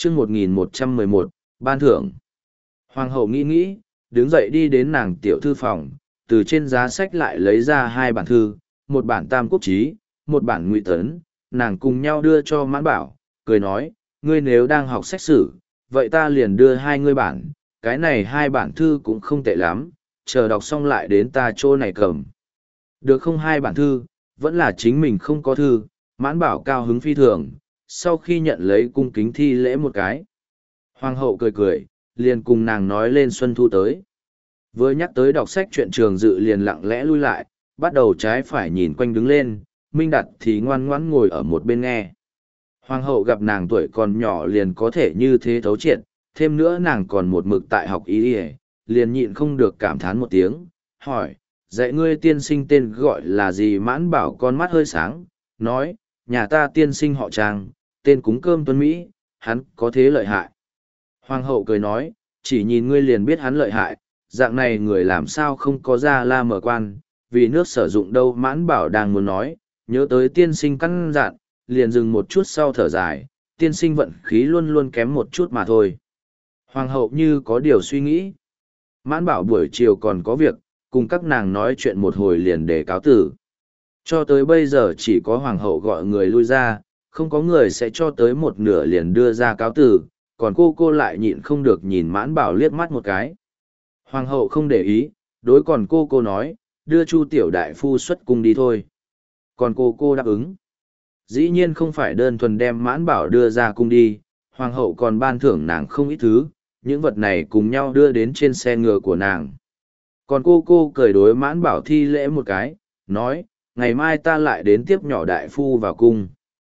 chương 1111, ban thưởng. Hoàng hậu nghĩ nghĩ, đứng dậy đi đến nàng tiểu thư phòng, từ trên giá sách lại lấy ra hai bản thư, một bản Tam Quốc Chí, một bản Ngụy Tấn, nàng cùng nhau đưa cho Mãn Bảo, cười nói, ngươi nếu đang học sách sử, vậy ta liền đưa hai ngươi bản, cái này hai bản thư cũng không tệ lắm, chờ đọc xong lại đến ta chỗ này cầm. Được không hai bản thư, vẫn là chính mình không có thư, Mãn Bảo cao hứng phi thường, sau khi nhận lấy cung kính thi lễ một cái. Hoàng hậu cười cười, liền cùng nàng nói lên Xuân Thu tới. Vừa nhắc tới đọc sách chuyện Trường Dự liền lặng lẽ lui lại, bắt đầu trái phải nhìn quanh đứng lên, Minh Đạt thì ngoan ngoãn ngồi ở một bên nghe. Hoàng hậu gặp nàng tuổi còn nhỏ liền có thể như thế thấu triệt, thêm nữa nàng còn một mực tại học y liền nhịn không được cảm thán một tiếng, hỏi, dạy ngươi tiên sinh tên gọi là gì? Mãn Bảo con mắt hơi sáng, nói, nhà ta tiên sinh họ Trang, tên cúng cơm tuấn Mỹ, hắn có thế lợi hại. Hoàng hậu cười nói, chỉ nhìn ngươi liền biết hắn lợi hại, dạng này người làm sao không có ra la mở quan, vì nước sử dụng đâu. Mãn Bảo đang muốn nói, nhớ tới tiên sinh căn dặn, liền dừng một chút sau thở dài, tiên sinh vận khí luôn luôn kém một chút mà thôi. Hoàng hậu như có điều suy nghĩ. Mãn Bảo buổi chiều còn có việc, cùng các nàng nói chuyện một hồi liền để cáo tử. Cho tới bây giờ chỉ có hoàng hậu gọi người lui ra, không có người sẽ cho tới một nửa liền đưa ra cáo tử, còn cô lại nhịn không được nhìn Mãn Bảo liếc mắt một cái. Hoàng hậu không để ý, đối còn cô nói, đưa Chu tiểu đại phu xuất cung đi thôi. Còn cô đáp ứng. Dĩ nhiên không phải đơn thuần đem Mãn Bảo đưa ra cung đi, hoàng hậu còn ban thưởng nàng không ít thứ, những vật này cùng nhau đưa đến trên xe ngựa của nàng. Còn cô cười đối Mãn Bảo thi lễ một cái, nói, ngày mai ta lại đến tiếp nhỏ đại phu vào cung.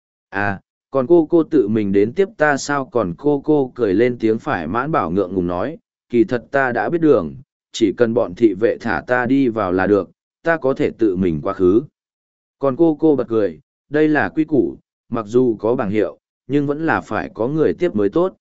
À, còn cô tự mình đến tiếp ta sao? Còn cô cười lên tiếng. Phải. Mãn Bảo ngượng ngùng nói, kỳ thật ta đã biết đường, chỉ cần bọn thị vệ thả ta đi vào là được, ta có thể tự mình quá khứ. Còn cô bật cười, đây là quy củ, mặc dù có bảng hiệu, nhưng vẫn là phải có người tiếp mới tốt.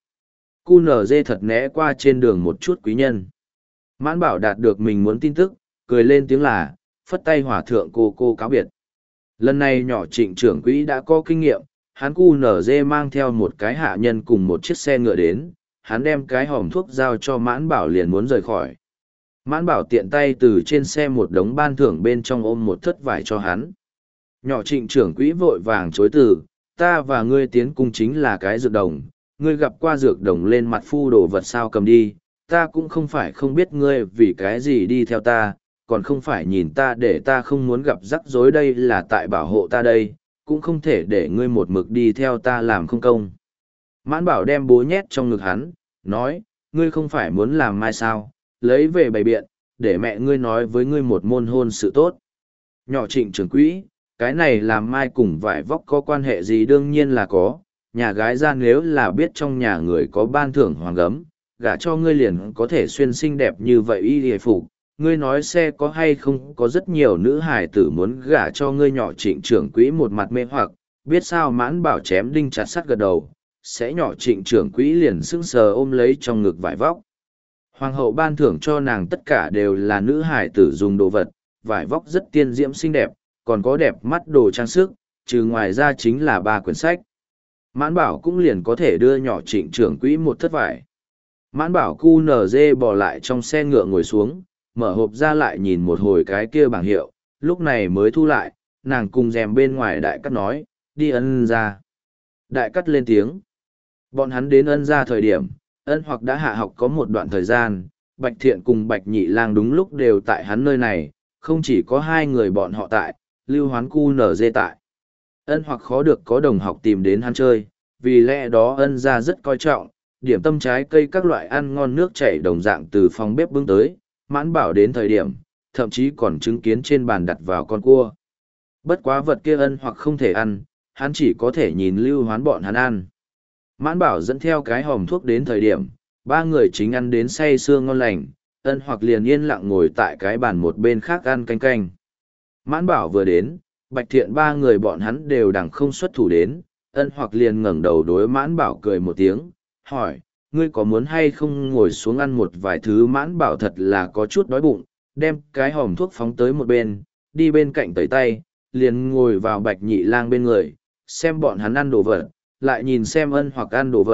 QNZ thật né qua trên đường một chút quý nhân. Mãn Bảo đạt được mình muốn tin tức, cười lên tiếng là, phất tay hòa thượng cô cáo biệt. Lần này nhỏ Trịnh trưởng quỹ đã có kinh nghiệm, hắn QNZ mang theo một cái hạ nhân cùng một chiếc xe ngựa đến, hắn đem cái hòm thuốc giao cho Mãn Bảo liền muốn rời khỏi. Mãn Bảo tiện tay từ trên xe một đống ban thưởng bên trong ôm một thất vải cho hắn. Nhỏ Trịnh trưởng quỹ vội vàng chối từ, ta và ngươi tiến cung chính là cái dược đồng, ngươi gặp qua dược đồng lên mặt phu đồ vật sao cầm đi, ta cũng không phải không biết ngươi vì cái gì đi theo ta, còn không phải nhìn ta để ta không muốn gặp rắc rối, đây là tại bảo hộ ta đây, cũng không thể để ngươi một mực đi theo ta làm không công. Mãn Bảo đem bố nhét trong ngực hắn, nói, ngươi không phải muốn làm mai sao, lấy về bày biện, để mẹ ngươi nói với ngươi một môn hôn sự tốt. Nhỏ Trịnh trưởng quỹ, cái này làm mai cùng vải vóc có quan hệ gì? Đương nhiên là có, nhà gái ra nếu là biết trong nhà người có ban thưởng hoàng gấm, gả cho ngươi liền có thể xuyên xinh đẹp như vậy y hề phục. Ngươi nói xe có hay không, có rất nhiều nữ hài tử muốn gả cho ngươi. Nhỏ Trịnh trưởng quỹ một mặt mê hoặc, biết sao? Mãn Bảo chém đinh chặt sắt gật đầu, sẽ. Nhỏ Trịnh trưởng quỹ liền sững sờ ôm lấy trong ngực vải vóc. Hoàng hậu ban thưởng cho nàng tất cả đều là nữ hài tử dùng đồ vật, vải vóc rất tiên diễm xinh đẹp, còn có đẹp mắt đồ trang sức, trừ ngoài ra chính là 3 quyển sách. Mãn Bảo cũng liền có thể đưa nhỏ Trịnh trưởng quỹ một thất vải. Mãn Bảo QNZ bỏ lại trong xe ngựa ngồi xuống, mở hộp ra lại nhìn một hồi cái kia bảng hiệu, lúc này mới thu lại, nàng cùng rèm bên ngoài Đại Cắt nói, đi Ân gia. Đại Cắt lên tiếng. Bọn hắn đến Ân gia thời điểm, Ân Hoặc đã hạ học có một đoạn thời gian, Bạch Thiện cùng Bạch Nhị Lang đúng lúc đều tại hắn nơi này, không chỉ có hai người bọn họ tại, Lưu Hoán QNZ tại. Ân Hoặc khó được có đồng học tìm đến hắn chơi, vì lẽ đó Ân gia rất coi trọng, điểm tâm trái cây các loại ăn ngon nước chảy đồng dạng từ phòng bếp bưng tới. Mãn Bảo đến thời điểm, thậm chí còn chứng kiến trên bàn đặt vào con cua. Bất quá vật kia Ân Hoặc không thể ăn, hắn chỉ có thể nhìn Lưu Hoán bọn hắn ăn. Mãn Bảo dẫn theo cái hòm thuốc đến thời điểm, 3 người chính ăn đến say sưa ngon lành, Ân Hoặc liền yên lặng ngồi tại cái bàn một bên khác ăn canh canh. Mãn Bảo vừa đến, Bạch Thiện 3 người bọn hắn đều đằng không xuất thủ đến, Ân Hoặc liền ngẩng đầu đối Mãn Bảo cười một tiếng, hỏi, ngươi có muốn hay không ngồi xuống ăn một vài thứ? Mãn Bảo thật là có chút đói bụng, đem cái hòm thuốc phóng tới một bên, đi bên cạnh tẩy tay, liền ngồi vào Bạch Nhị Lang bên người, xem bọn hắn ăn đồ vật, lại nhìn xem Ân Hoặc ăn đồ vật,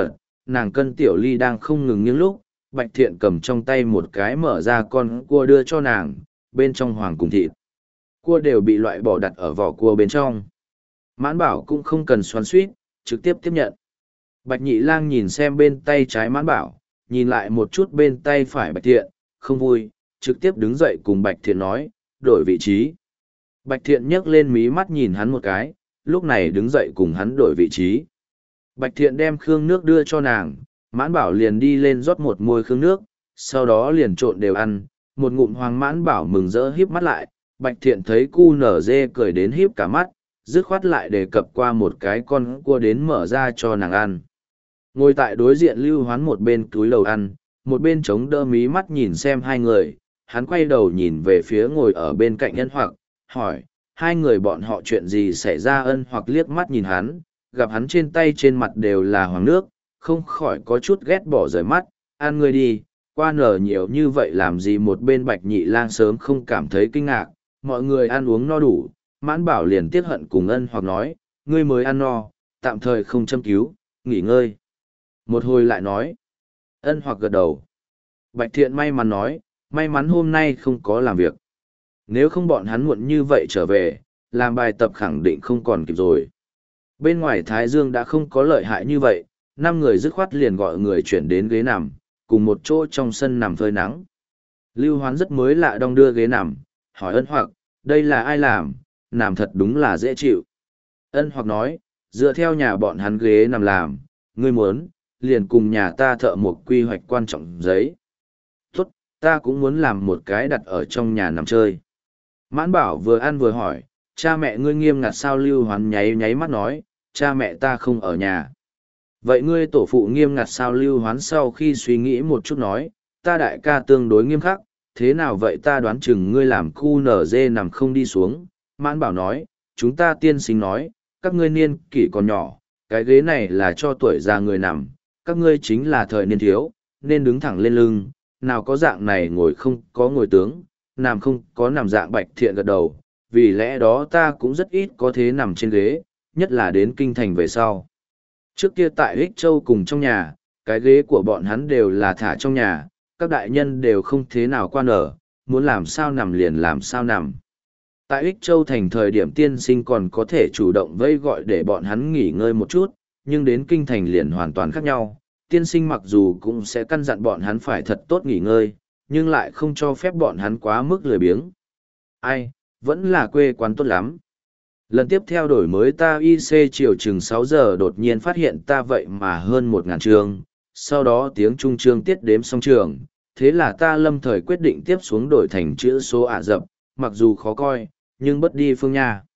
nàng cân tiểu ly đang không ngừng những lúc, Bạch Thiện cầm trong tay một cái mở ra con cua đưa cho nàng, bên trong hoàng cùng thịt. Cua đều bị loại bỏ đặt ở vỏ cua bên trong. Mãn Bảo cũng không cần xoắn suýt, trực tiếp tiếp nhận. Bạch Nhị Lang nhìn xem bên tay trái Mãn Bảo, nhìn lại một chút bên tay phải Bạch Thiện, không vui, trực tiếp đứng dậy cùng Bạch Thiện nói, đổi vị trí. Bạch Thiện nhấc lên mí mắt nhìn hắn một cái, lúc này đứng dậy cùng hắn đổi vị trí. Bạch Thiện đem khương nước đưa cho nàng, Mãn Bảo liền đi lên rót một muôi khương nước, sau đó liền trộn đều ăn, một ngụm Hoàng Mãn Bảo mừng rỡ híp mắt lại, Bạch Thiện thấy cu nở dê cười đến híp cả mắt, dứt khoát lại đề cập qua một cái con cua đến mở ra cho nàng ăn. Ngồi tại đối diện Lưu Hoán một bên túi lầu ăn, một bên chống đỡ mí mắt nhìn xem hai người, hắn quay đầu nhìn về phía ngồi ở bên cạnh Ân Hoặc, hỏi, hai người bọn họ chuyện gì xảy ra? Ân Hoặc liếc mắt nhìn hắn, gặp hắn trên tay trên mặt đều là hoàng nước, không khỏi có chút ghét bỏ rời mắt, ăn ngươi đi, qua nở nhiều như vậy làm gì? Một bên Bạch Nhị Lang sớm không cảm thấy kinh ngạc, mọi người ăn uống no đủ, Mãn Bảo liền tiếc hận cùng Ân Hoặc nói, ngươi mới ăn no, tạm thời không châm cứu, nghỉ ngơi. Một hồi lại nói, Ân Hoặc gật đầu. Bạch Thiện may mắn nói, may mắn hôm nay không có làm việc. Nếu không bọn hắn muộn như vậy trở về, làm bài tập khẳng định không còn kịp rồi. Bên ngoài Thái Dương đã không có lợi hại như vậy, 5 người dứt khoát liền gọi người chuyển đến ghế nằm, cùng một chỗ trong sân nằm phơi nắng. Lưu Hoán rất mới lạ đong đưa ghế nằm, hỏi Ân Hoặc, đây là ai làm, làm thật đúng là dễ chịu. Ân Hoặc nói, dựa theo nhà bọn hắn ghế nằm làm, ngươi muốn, liền cùng nhà ta thợ một quy hoạch quan trọng giấy. Tốt, ta cũng muốn làm một cái đặt ở trong nhà nằm chơi. Mãn Bảo vừa ăn vừa hỏi, cha mẹ ngươi nghiêm ngặt sao? Lưu Hoán nháy nháy mắt nói, cha mẹ ta không ở nhà. Vậy ngươi tổ phụ nghiêm ngặt sao? Lưu Hoán sau khi suy nghĩ một chút nói, ta đại ca tương đối nghiêm khắc, thế nào vậy? Ta đoán chừng ngươi làm cu nở dê nằm không đi xuống. Mãn Bảo nói, chúng ta tiên sinh nói, các ngươi niên kỷ còn nhỏ, cái ghế này là cho tuổi già người nằm, các ngươi chính là thời niên thiếu, nên đứng thẳng lên lưng, nào có dạng này ngồi không có ngồi tướng, nằm không có nằm dạng. Bạch Thiện gật đầu, vì lẽ đó ta cũng rất ít có thế nằm trên ghế, nhất là đến kinh thành về sau. Trước kia tại Ích Châu cùng trong nhà, cái ghế của bọn hắn đều là thả trong nhà, các đại nhân đều không thế nào qua nở, muốn làm sao nằm liền làm sao nằm. Tại Ích Châu thành thời điểm tiên sinh còn có thể chủ động vây gọi để bọn hắn nghỉ ngơi một chút, nhưng đến kinh thành liền hoàn toàn khác nhau. Tiên sinh mặc dù cũng sẽ căn dặn bọn hắn phải thật tốt nghỉ ngơi, nhưng lại không cho phép bọn hắn quá mức lười biếng. Ai, vẫn là quê quán tốt lắm. Lần tiếp theo đổi mới ta IC chiều chừng 6 giờ đột nhiên phát hiện ta vậy mà hơn 1.000 chương, sau đó tiếng Trung chương tiết đếm xong trường, thế là ta lâm thời quyết định tiếp xuống đổi thành chữ số Ả Rập, mặc dù khó coi, nhưng bất đi phương nha.